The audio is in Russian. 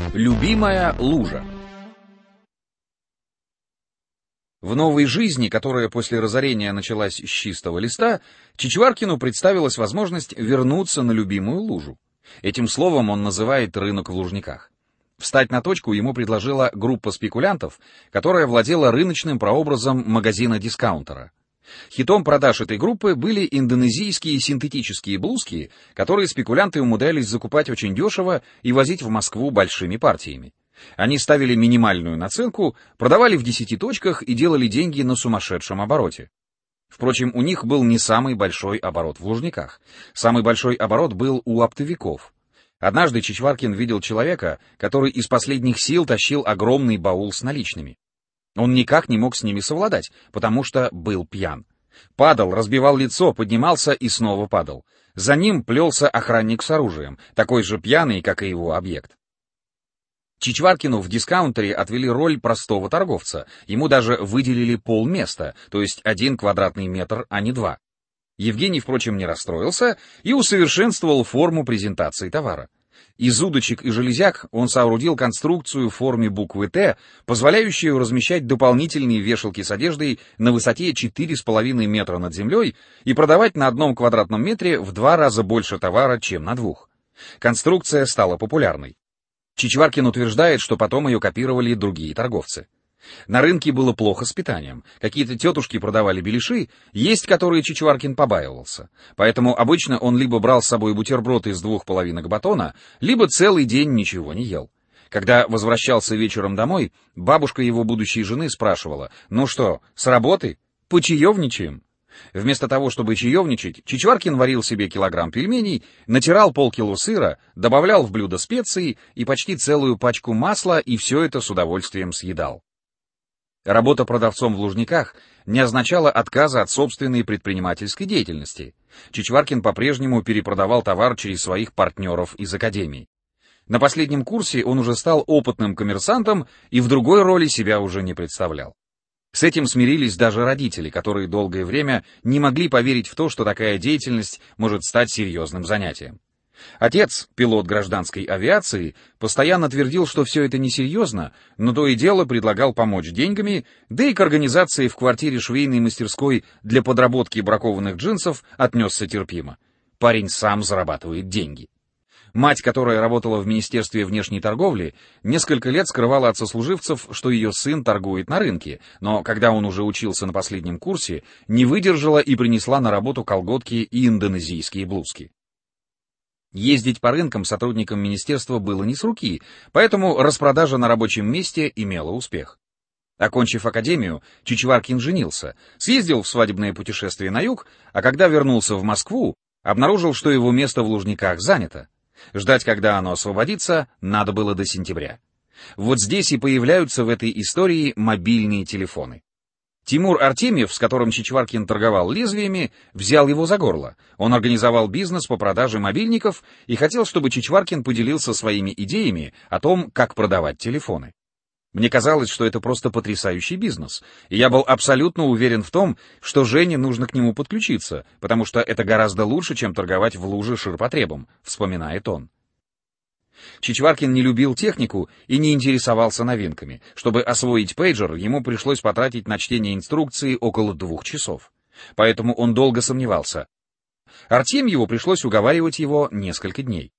Любимая лужа. В новой жизни, которая после разорения началась с чистого листа, Чичваркину представилась возможность вернуться на любимую лужу. Этим словом он называет рынок в Лужниках. Встать на точку ему предложила группа спекулянтов, которая владела рыночным прообразом магазина-дискаунтера. Хитом продаж этой группы были индонезийские синтетические блузки, которые спекулянты умудрялись закупать очень дешево и возить в Москву большими партиями. Они ставили минимальную наценку, продавали в 10 точках и делали деньги на сумасшедшем обороте. Впрочем, у них был не самый большой оборот в Лужниках. Самый большой оборот был у оптовиков. Однажды Чичваркин видел человека, который из последних сил тащил огромный баул с наличными. Он никак не мог с ними совладать, потому что был пьян. Падал, разбивал лицо, поднимался и снова падал. За ним плелся охранник с оружием, такой же пьяный, как и его объект. Чичваркину в дискаунтере отвели роль простого торговца, ему даже выделили полместа, то есть 1 квадратный метр, а не 2. Евгений, впрочем, не расстроился и усовершенствовал форму презентации товара. Из удочек и железяк он соорудил конструкцию в форме буквы «Т», позволяющую размещать дополнительные вешалки с одеждой на высоте 4,5 метра над землей и продавать на 1 квадратном метре в 2 раза больше товара, чем на 2. Конструкция стала популярной. Чичваркин утверждает, что потом ее копировали другие торговцы. На рынке было плохо с питанием. Какие-то тетушки продавали беляши, есть которые Чичваркин побаивался. Поэтому обычно он либо брал с собой бутерброд из 2 половинок батона, либо целый день ничего не ел. Когда возвращался вечером домой, бабушка его будущей жены спрашивала: «Ну что, с работы? Почаевничаем?» Вместо того, чтобы чаевничать, Чичваркин варил себе килограмм пельменей, натирал полкило сыра, добавлял в блюдо специи и почти целую пачку масла, и все это с удовольствием съедал. Работа продавцом в Лужниках не означала отказа от собственной предпринимательской деятельности. Чичваркин по-прежнему перепродавал товар через своих партнеров из академии. На последнем курсе он уже стал опытным коммерсантом и в другой роли себя уже не представлял. С этим смирились даже родители, которые долгое время не могли поверить в то, что такая деятельность может стать серьезным занятием. Отец, пилот гражданской авиации, постоянно твердил, что все это несерьезно, но то и дело предлагал помочь деньгами, да и к организации в квартире швейной мастерской для подработки бракованных джинсов отнесся терпимо. Парень сам зарабатывает деньги. Мать, которая работала в Министерстве внешней торговли, несколько лет скрывала от сослуживцев, что ее сын торгует на рынке, но когда он уже учился на последнем курсе, не выдержала и принесла на работу колготки и индонезийские блузки. Ездить по рынкам сотрудникам министерства было не с руки, поэтому распродажа на рабочем месте имела успех. Окончив академию, Чичваркин женился, съездил в свадебное путешествие на юг, а когда вернулся в Москву, обнаружил, что его место в Лужниках занято. Ждать, когда оно освободится, надо было до сентября. Вот здесь и появляются в этой истории мобильные телефоны. Тимур Артемьев, с которым Чичваркин торговал лезвиями, взял его за горло. Он организовал бизнес по продаже мобильников и хотел, чтобы Чичваркин поделился своими идеями о том, как продавать телефоны. Мне казалось, что это просто потрясающий бизнес, и я был абсолютно уверен в том, что Жене нужно к нему подключиться, потому что это гораздо лучше, чем торговать в луже ширпотребом, вспоминает он. Чичваркин не любил технику и не интересовался новинками. Чтобы освоить пейджер, ему пришлось потратить на чтение инструкции около 2 часов. Поэтому он долго сомневался. Артемьеву пришлось уговаривать его несколько дней.